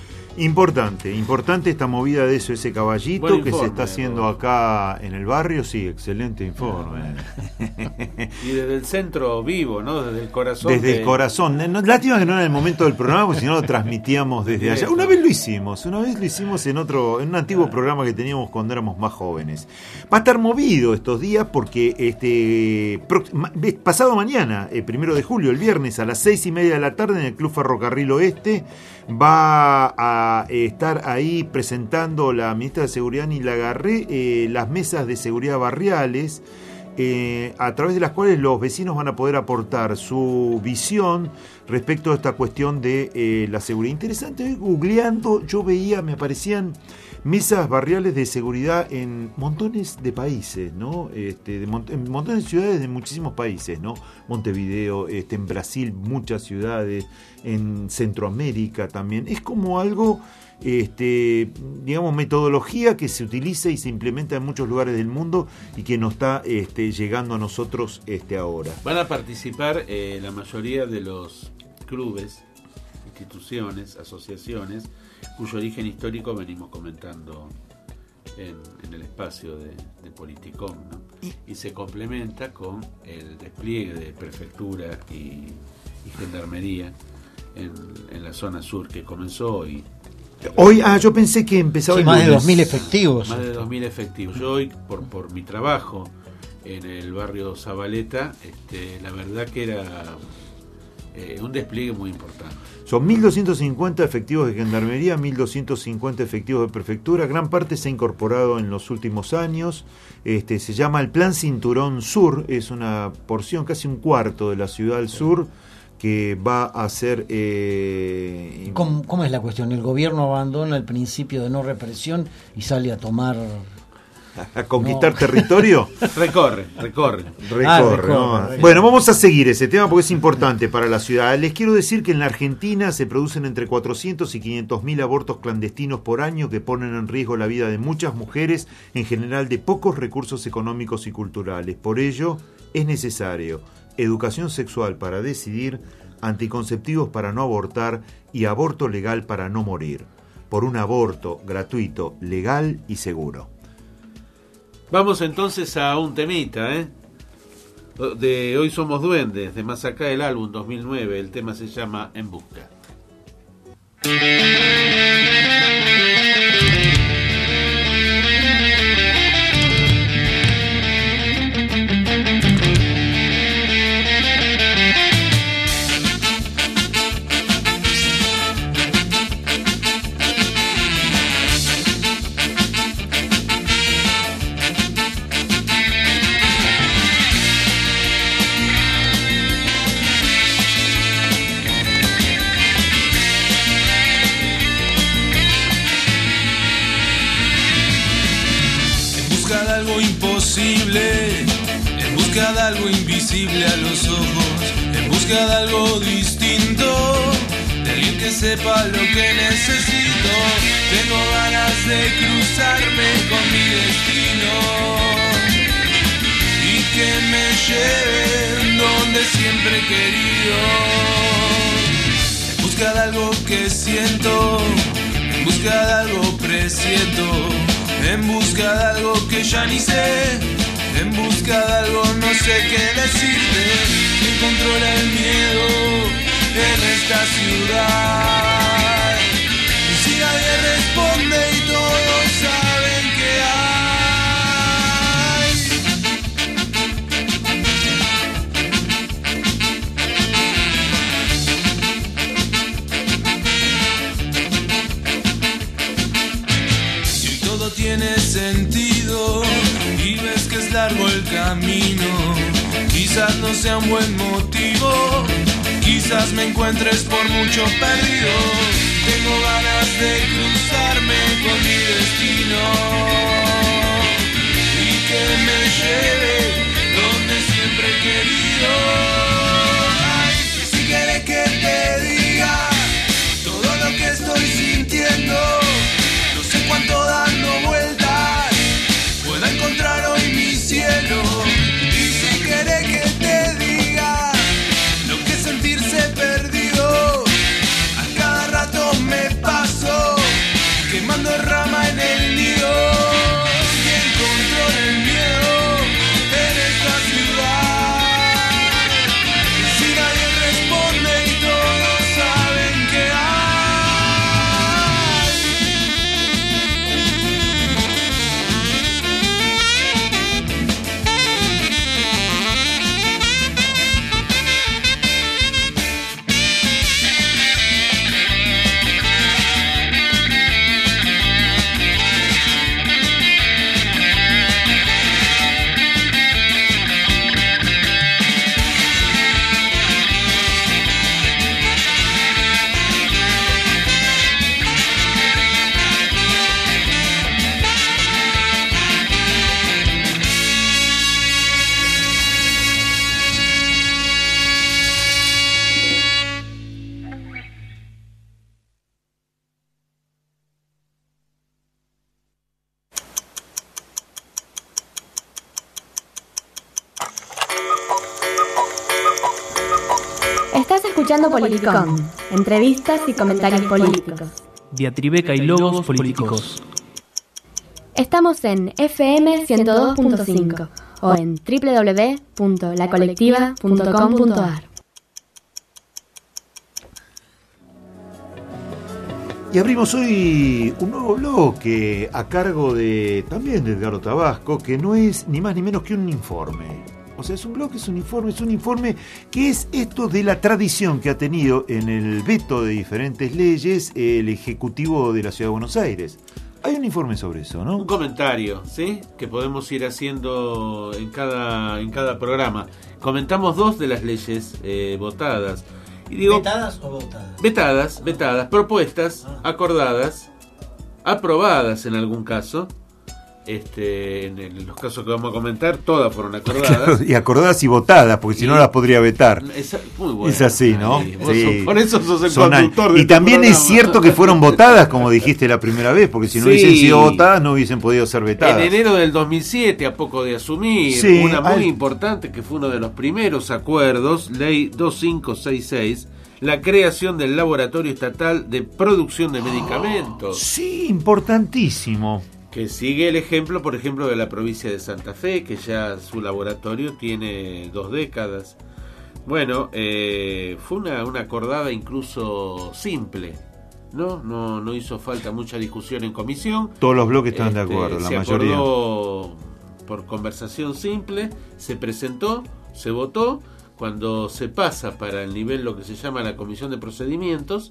Importante esta movida de ese caballito buen que informe, se está haciendo acá en el barrio, sí, excelente informe. Y desde el centro vivo, ¿no? Desde el corazón. Desde el corazón. Lástima que no era el momento del programa, porque si no lo transmitíamos desde allá. Una vez lo hicimos en un antiguo programa que teníamos cuando éramos más jóvenes. Va a estar movido estos días porque pasado mañana, 1 de julio, el viernes a las 6:30 de la tarde en el Club Ferrocarril Oeste, va a estar ahí presentando la ministra de Seguridad Nila Garré las mesas de seguridad barriales, a través de las cuales los vecinos van a poder aportar su visión respecto a esta cuestión de la seguridad. Interesante, googleando yo veía, me aparecían mesas barriales de seguridad en montones de países, ¿no? En montones de ciudades de muchísimos países, ¿no? Montevideo, en Brasil, muchas ciudades, en Centroamérica también. Es como algo, digamos, metodología que se utiliza y se implementa en muchos lugares del mundo y que nos está llegando a nosotros ahora. Van a participar la mayoría de los clubes, instituciones, asociaciones, cuyo origen histórico venimos comentando en el espacio de Politicom, ¿no? Y se complementa con el despliegue de prefectura y gendarmería en la zona sur que comenzó hoy. Yo pensé que empezaba más de 2.000 efectivos. Más de 2.000 efectivos. Yo hoy, por mi trabajo en el barrio Zabaleta, la verdad que era un despliegue muy importante. Son 1.250 efectivos de gendarmería, 1.250 efectivos de prefectura. Gran parte se ha incorporado en los últimos años. Se llama el Plan Cinturón Sur. Es una porción, casi un cuarto de la ciudad del sur, que va a ser... ¿Cómo es la cuestión? ¿El gobierno abandona el principio de no represión y sale a tomar a conquistar territorio. Recorre. ¿No? Bueno, vamos a seguir ese tema porque es importante para la ciudad. Les quiero decir que en la Argentina se producen entre 400 y 500.000 abortos clandestinos por año que ponen en riesgo la vida de muchas mujeres, en general de pocos recursos económicos y culturales. Por ello, es necesario educación sexual para decidir, anticonceptivos para no abortar y aborto legal para no morir. Por un aborto gratuito, legal y seguro. Vamos entonces a un temita, de Hoy Somos Duendes, de más acá el álbum 2009. El tema se llama En Busca. En busca de algo invisible a los ojos, en busca de algo distinto, de alguien que sepa lo que necesito. Tengo ganas de cruzarme con mi destino y que me lleven donde siempre he querido. En busca de algo que siento, en busca de algo presiento, en busca de algo que ya ni sé, en busca de algo no sé qué decirte. ¿Quién controla el miedo en esta ciudad? Y si nadie responde y todos saben que tiene sentido y ves que es largo el camino. Quizás no sea un buen motivo, quizás me encuentres por mucho perdido. Tengo ganas de cruzarme con mi destino y que me lleve donde siempre he querido. Ay, si quieres que te diga todo lo que estoy sintiendo, no sé cuánto dando vueltas pueda encontrar hoy mi cielo. Y si querés que te diga lo que es sentirse perdido, a cada rato me paso quemando rama en el nido. ¿Quién controla el miedo en esta ciudad? Si nadie responde y todos saben que hay. Estás escuchando Politicón, entrevistas y comentarios políticos. Diatribeca y logos políticos. Estamos en FM 102.5 o en www.lacolectiva.com.ar. Y abrimos hoy un nuevo bloque a cargo de también de Edgardo Tabasco, que no es ni más ni menos que un informe. O sea, es un bloque, es un informe que es esto de la tradición que ha tenido en el veto de diferentes leyes el Ejecutivo de la Ciudad de Buenos Aires. Hay un informe sobre eso, ¿no? Un comentario, ¿sí? Que podemos ir haciendo en cada programa. Comentamos dos de las leyes votadas. Y digo, ¿vetadas o votadas? Vetadas, propuestas, acordadas, aprobadas en algún caso, En los casos que vamos a comentar, todas fueron acordadas. Claro, y acordadas y votadas, porque si no las podría vetar. Muy bueno. Es así, ¿no? Sí. Por eso sos el conductor de Y también programa. es cierto que fueron votadas, como dijiste la primera vez, porque si no hubiesen sido votadas, no hubiesen podido ser vetadas. En enero del 2007, a poco de asumir, una muy importante que fue uno de los primeros acuerdos, Ley 2566, la creación del Laboratorio Estatal de Producción de Medicamentos. Sí, importantísimo. Que sigue el ejemplo, por ejemplo, de la provincia de Santa Fe, que ya su laboratorio tiene 2 décadas. Bueno, fue una acordada incluso simple, ¿no? No hizo falta mucha discusión en comisión. Todos los bloques están de acuerdo, la mayoría. Se acordó por conversación simple, se presentó, se votó. Cuando se pasa para el nivel, lo que se llama la comisión de procedimientos,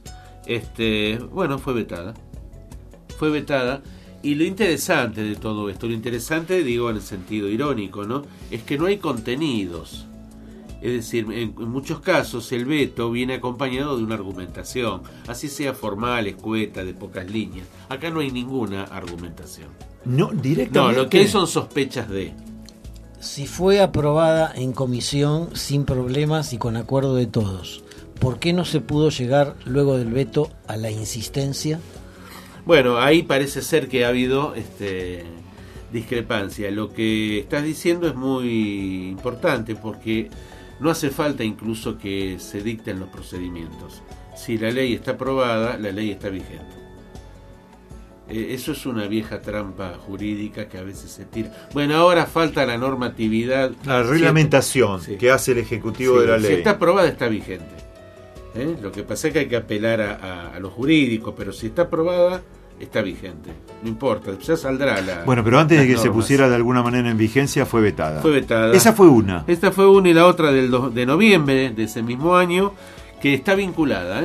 fue vetada. Fue vetada. Y lo interesante de todo esto, digo en el sentido irónico, ¿no? Es que no hay contenidos. Es decir, en muchos casos el veto viene acompañado de una argumentación, así sea formal, escueta, de pocas líneas. Acá no hay ninguna argumentación. No, directamente. No, lo que hay son sospechas de... Si fue aprobada en comisión sin problemas y con acuerdo de todos, ¿por qué no se pudo llegar luego del veto a la insistencia? Bueno, ahí parece ser que ha habido discrepancia. Lo que estás diciendo es muy importante porque no hace falta incluso que se dicten los procedimientos. Si la ley está aprobada, la ley está vigente. Eso es una vieja trampa jurídica que a veces se tira. Bueno, ahora falta la normatividad. La reglamentación que hace el Ejecutivo de la ley. Si está aprobada, está vigente. Lo que pasa es que hay que apelar a lo jurídico, pero si está aprobada, está vigente. No importa, ya saldrá la... Bueno, pero antes de que se pusiera de alguna manera en vigencia, fue vetada. Fue vetada. Esa fue una. Esta fue una y la otra de noviembre de ese mismo año, que está vinculada,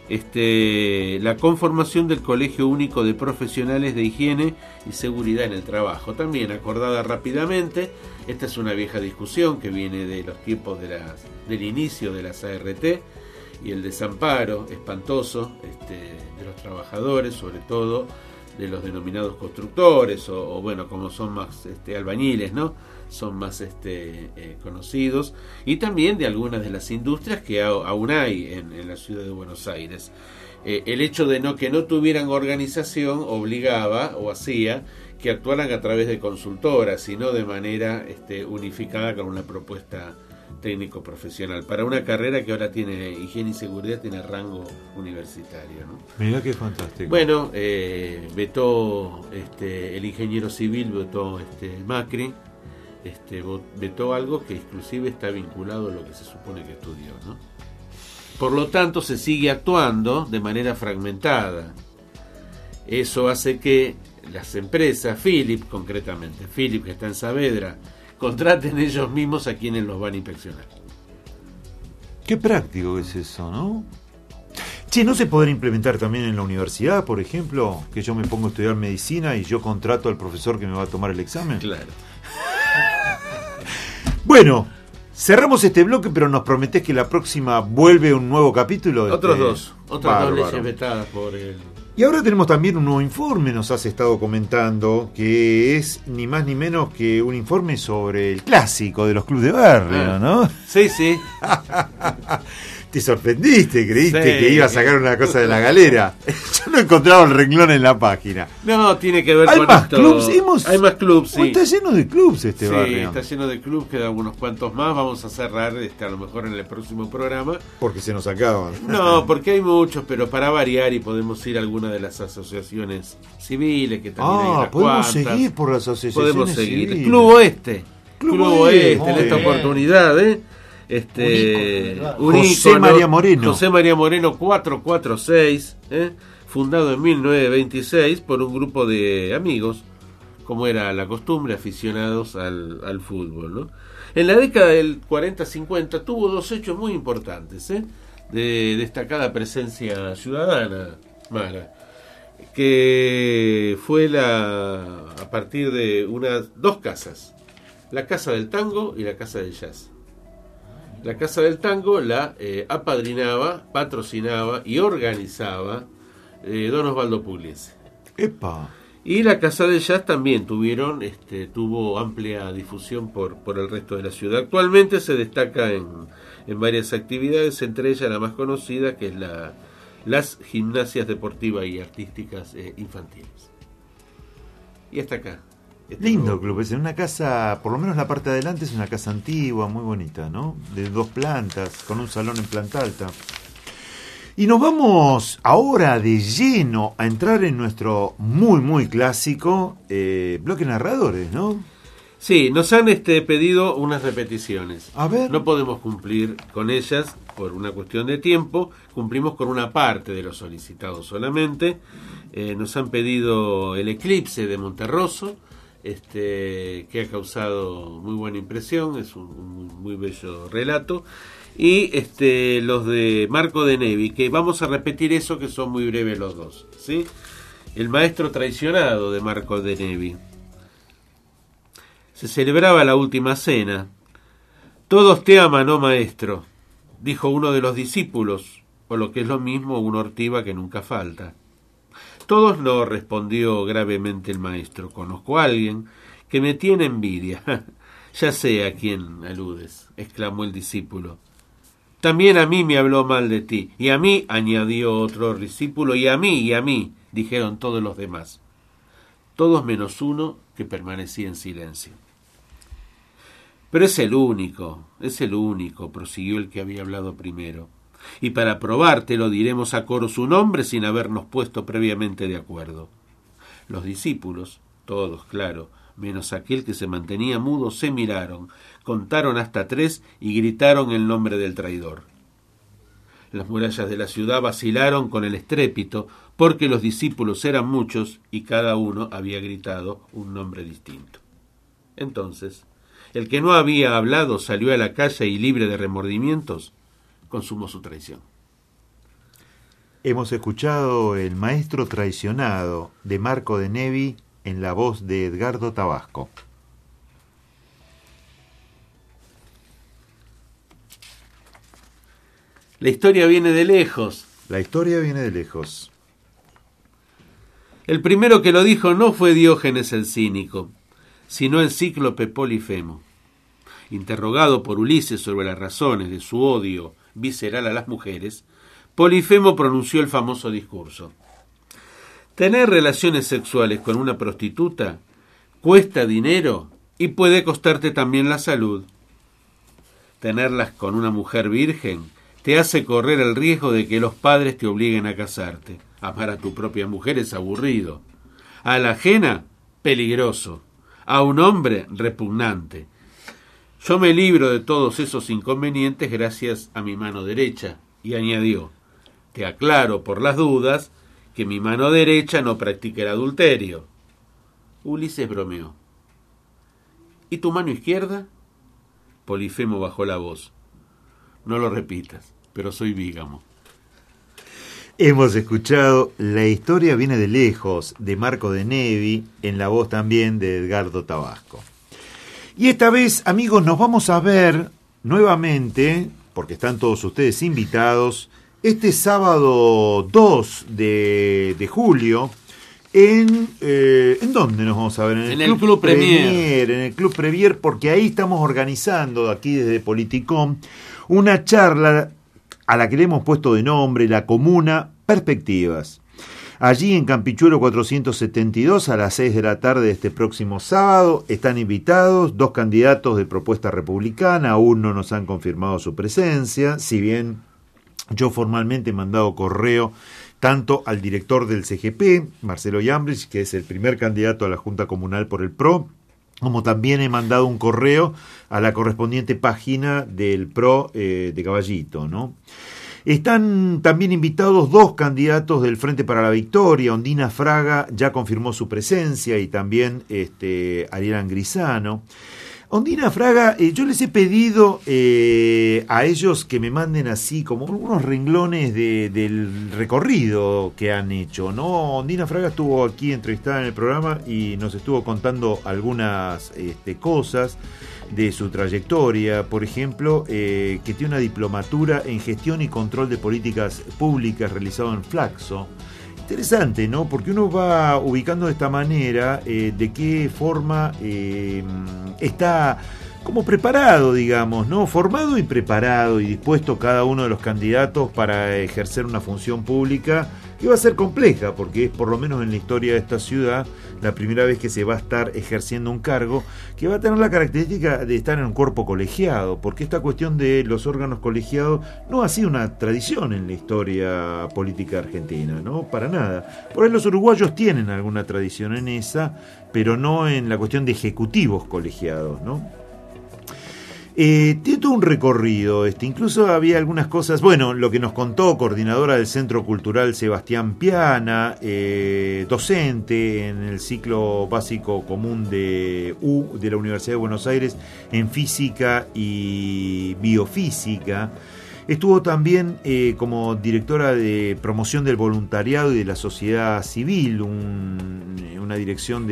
la conformación del Colegio Único de Profesionales de Higiene y Seguridad en el Trabajo, también acordada rápidamente. Esta es una vieja discusión que viene de los tiempos del inicio de las ART y el desamparo espantoso de los trabajadores, sobre todo de los denominados constructores o bueno, como son más albañiles, ¿no? Son más conocidos, y también de algunas de las industrias que aún hay en la ciudad de Buenos Aires. El hecho de que no tuvieran organización obligaba o hacía que actuaran a través de consultoras y no de manera unificada con una propuesta técnico-profesional para una carrera que ahora tiene higiene y seguridad, tiene rango universitario, ¿no? Mirá qué fantástico. Bueno, vetó el ingeniero civil, vetó Macri, vetó algo que inclusive está vinculado a lo que se supone que estudió, ¿no? Por lo tanto, se sigue actuando de manera fragmentada. Eso hace que las empresas, Philip concretamente, Philip que está en Saavedra, contraten ellos mismos a quienes los van a inspeccionar. Qué práctico es eso, ¿no? Che, ¿no se podrá implementar también en la universidad, por ejemplo, que yo me pongo a estudiar medicina y yo contrato al profesor que me va a tomar el examen? Claro. Bueno, cerramos este bloque, pero nos prometés que la próxima vuelve un nuevo capítulo. Otras dos leyes vetadas por el... Y ahora tenemos también un nuevo informe, nos has estado comentando, que es ni más ni menos que un informe sobre el clásico de los clubes de barrio, ¿no? Sí, sí. Te sorprendiste, creíste que iba a sacar una cosa de la galera. Yo no encontraba el renglón en la página. No, tiene que ver ¿Hay con más esto. clubs? Hay más clubs, sí. Está lleno de clubs este barrio. Sí, está lleno de clubs, quedan unos cuantos más. Vamos a cerrar a lo mejor en el próximo programa. Porque se nos acaban. No, porque hay muchos, pero para variar y podemos ir a alguna de las asociaciones civiles que también hay unas podemos cuantas. seguir por las asociaciones Podemos seguir. civiles. Club Oeste. Club Oeste, en esta bien. oportunidad, José María Moreno. José María Moreno 446, fundado en 1926 por un grupo de amigos, como era la costumbre, aficionados al fútbol, ¿no? En la década del 40-50 tuvo dos hechos muy importantes, de destacada presencia ciudadana, Mara, que fue a partir de dos casas, la Casa del Tango y la Casa del Jazz. La Casa del Tango la apadrinaba, patrocinaba y organizaba don Osvaldo Pugliese. ¡Epa! Y la Casa del Jazz también tuvo amplia difusión por el resto de la ciudad. Actualmente se destaca en varias actividades, entre ellas la más conocida, que es las gimnasias deportivas y artísticas infantiles. Y hasta acá. Lindo club, es una casa, por lo menos la parte de adelante es una casa antigua, muy bonita, ¿no? De 2 plantas, con un salón en planta alta. Y nos vamos ahora de lleno a entrar en nuestro muy, muy clásico bloque narradores, ¿no? Sí, nos han pedido unas repeticiones. A ver. No podemos cumplir con ellas por una cuestión de tiempo. Cumplimos con una parte de los solicitados solamente. Nos han pedido El Eclipse de Monterroso, que ha causado muy buena impresión. Es un muy bello relato. Y los de Marco de Nevi, que vamos a repetir eso, que son muy breves los dos, ¿sí? El maestro traicionado de Marco de Nevi. Se celebraba la última cena. Todos te aman, oh maestro, dijo uno de los discípulos, o lo que es lo mismo, un ortiva que nunca falta. Todos no, respondió gravemente el maestro. Conozco a alguien que me tiene envidia. Ya sé a quién aludes, exclamó el discípulo. También a mí me habló mal de ti, y a mí, añadió otro discípulo, y a mí, dijeron todos los demás. Todos menos uno, que permanecía en silencio. Pero es el único, prosiguió el que había hablado primero. Y para probártelo diremos a coro su nombre sin habernos puesto previamente de acuerdo. Los discípulos, todos, claro, menos aquel que se mantenía mudo, se miraron, contaron hasta 3 y gritaron el nombre del traidor. Las murallas de la ciudad vacilaron con el estrépito, porque los discípulos eran muchos y cada uno había gritado un nombre distinto. Entonces, el que no había hablado salió a la calle y, libre de remordimientos, consumó su traición. Hemos escuchado El maestro traicionado de Marco de Nevi en la voz de Edgardo Tabasco. La historia viene de lejos. La historia viene de lejos. El primero que lo dijo no fue Diógenes el cínico, sino el cíclope Polifemo. Interrogado por Ulises sobre las razones de su odio visceral a las mujeres, Polifemo pronunció el famoso discurso. Tener relaciones sexuales con una prostituta cuesta dinero y puede costarte también la salud. Tenerlas con una mujer virgen te hace correr el riesgo de que los padres te obliguen a casarte. Amar a tu propia mujer es aburrido. A la ajena, peligroso. A un hombre, repugnante. Yo me libro de todos esos inconvenientes gracias a mi mano derecha. Y añadió, te aclaro por las dudas que mi mano derecha no practica el adulterio. Ulises bromeó. ¿Y tu mano izquierda? Polifemo bajó la voz. No lo repitas, pero soy bígamo. Hemos escuchado La historia viene de lejos, de Marco de Nevi, en la voz también de Edgardo Tabasco. Y esta vez, amigos, nos vamos a ver nuevamente, porque están todos ustedes invitados, este sábado 2 de julio, ¿en dónde nos vamos a ver? En el Club Premier. En el Club Premier, porque ahí estamos organizando, aquí desde Politicom, una charla a la que le hemos puesto de nombre La Comuna Perspectivas. Allí en Campichuelo 472 a las 6 de la tarde de este próximo sábado están invitados 2 candidatos de propuesta republicana. Aún no nos han confirmado su presencia, si bien yo formalmente he mandado correo tanto al director del CGP, Marcelo Yambrich, que es el primer candidato a la Junta Comunal por el PRO, como también he mandado un correo a la correspondiente página del PRO de Caballito, ¿no? Están también invitados 2 candidatos del Frente para la Victoria. Ondina Fraga ya confirmó su presencia y también Ariel Angrisano. Ondina Fraga, yo les he pedido a ellos que me manden así como unos renglones del recorrido que han hecho, ¿no? Ondina Fraga estuvo aquí entrevistada en el programa y nos estuvo contando algunas cosas de su trayectoria, por ejemplo, que tiene una diplomatura en gestión y control de políticas públicas realizado en Flaxo, interesante, ¿no? Porque uno va ubicando de esta manera de qué forma está como preparado, digamos, ¿no? Formado y preparado y dispuesto cada uno de los candidatos para ejercer una función pública que va a ser compleja, porque es, por lo menos en la historia de esta ciudad, la primera vez que se va a estar ejerciendo un cargo que va a tener la característica de estar en un cuerpo colegiado, porque esta cuestión de los órganos colegiados no ha sido una tradición en la historia política argentina, ¿no? Para nada. Por ahí los uruguayos tienen alguna tradición en esa, pero no en la cuestión de ejecutivos colegiados, ¿no? Tiene todo un recorrido, incluso había algunas cosas, bueno, lo que nos contó coordinadora del Centro Cultural Sebastián Piana, docente en el ciclo básico común de la Universidad de Buenos Aires en física y biofísica. Estuvo también como directora de promoción del voluntariado y de la sociedad civil, una dirección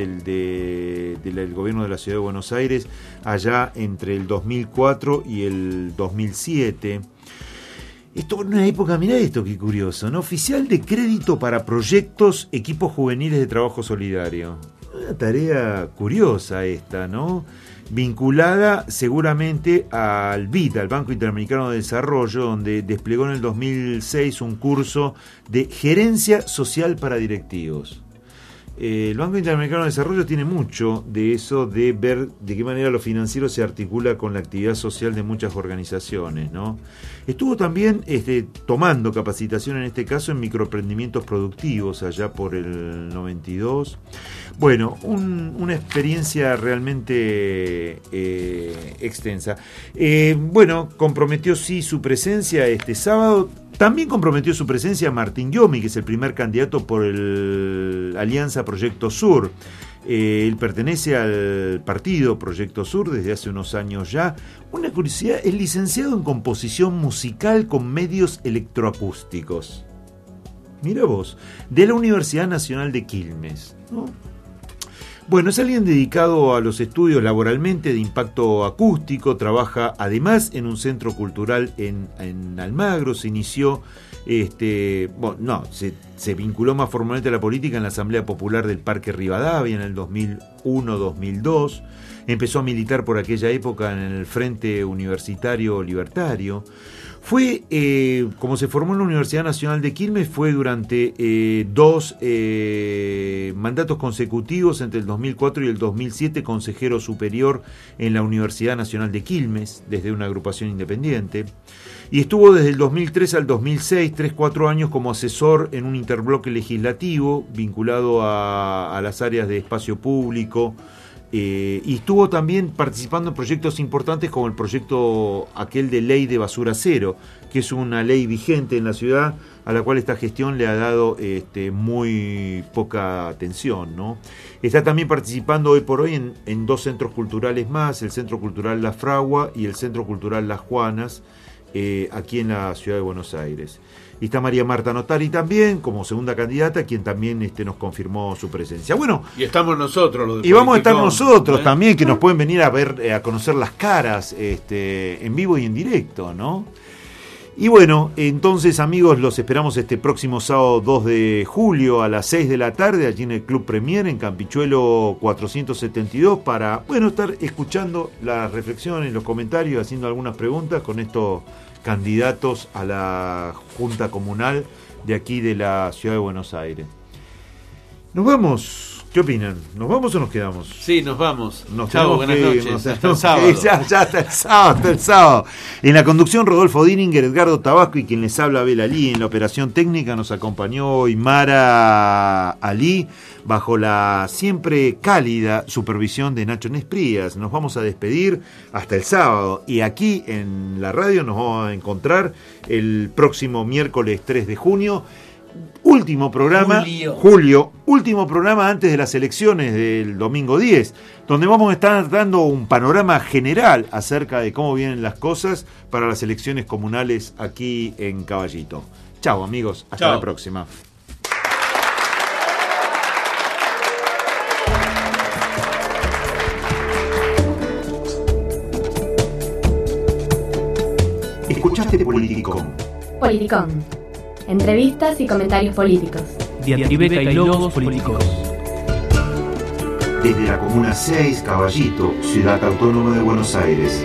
del gobierno de la ciudad de Buenos Aires allá entre el 2004 y el 2007. Esto en una época, mirá esto qué curioso, ¿no? Oficial de crédito para proyectos, equipos juveniles de trabajo solidario. Una tarea curiosa esta, ¿no? Vinculada seguramente al BID, al Banco Interamericano de Desarrollo, donde desplegó en el 2006 un curso de gerencia social para directivos. El Banco Interamericano de Desarrollo tiene mucho de eso, de ver de qué manera lo financiero se articula con la actividad social de muchas organizaciones, ¿no? Estuvo también tomando capacitación, en este caso, en microemprendimientos productivos, allá por el 92. Bueno, una experiencia realmente extensa. Bueno, comprometió sí su presencia este sábado. También comprometió su presencia Martín Yomi, que es el primer candidato por el Alianza Proyecto Sur. Él pertenece al partido Proyecto Sur desde hace unos años ya. Una curiosidad, es licenciado en composición musical con medios electroacústicos. Mira vos, de la Universidad Nacional de Quilmes, ¿no? Bueno, es alguien dedicado a los estudios laboralmente de impacto acústico, trabaja además en un centro cultural en Almagro, se inició, se vinculó más formalmente a la política en la Asamblea Popular del Parque Rivadavia en el 2001-2002, empezó a militar por aquella época en el Frente Universitario Libertario. Fue, como se formó en la Universidad Nacional de Quilmes, fue durante dos mandatos consecutivos, entre el 2004 y el 2007, consejero superior en la Universidad Nacional de Quilmes, desde una agrupación independiente. Y estuvo desde el 2003 al 2006, 3-4 años, como asesor en un interbloque legislativo vinculado a las áreas de espacio público. Y estuvo también participando en proyectos importantes como el proyecto aquel de ley de basura cero, que es una ley vigente en la ciudad a la cual esta gestión le ha dado muy poca atención, ¿no? Está también participando hoy por hoy en dos centros culturales más, el Centro Cultural La Fragua y el Centro Cultural Las Juanas, aquí en la ciudad de Buenos Aires. Y está María Marta Notari también, como segunda candidata, quien también nos confirmó su presencia. Bueno, y estamos nosotros, los de y vamos a estar nosotros ¿eh? También, que nos pueden venir a ver, a conocer las caras en vivo y en directo, ¿no? Y bueno, entonces, amigos, los esperamos este próximo sábado 2 de julio a las 6 de la tarde, allí en el Club Premier, en Campichuelo 472, para, bueno, estar escuchando las reflexiones, los comentarios, haciendo algunas preguntas con estos candidatos a la Junta Comunal de aquí de la Ciudad de Buenos Aires. ¿Nos vamos? ¿Qué opinan? ¿Nos vamos o nos quedamos? Sí, nos vamos. Chao, buenas noches. Hasta el sábado. Ya hasta el sábado. En la conducción, Rodolfo Dininger, Edgardo Tabasco y quien les habla, Abel Ali. En la operación técnica nos acompañó hoy Mara Ali, bajo la siempre cálida supervisión de Nacho Nesprías. Nos vamos a despedir hasta el sábado. Y aquí en la radio nos vamos a encontrar el próximo miércoles 3 de junio. Último programa, Julio, último programa antes de las elecciones del domingo 10, donde vamos a estar dando un panorama general acerca de cómo vienen las cosas para las elecciones comunales aquí en Caballito. Chao, amigos, hasta la próxima. Escuchaste Politicón. Politicón. Entrevistas y comentarios políticos. diatribe, cailogos políticos. Desde la Comuna 6, Caballito, Ciudad Autónoma de Buenos Aires.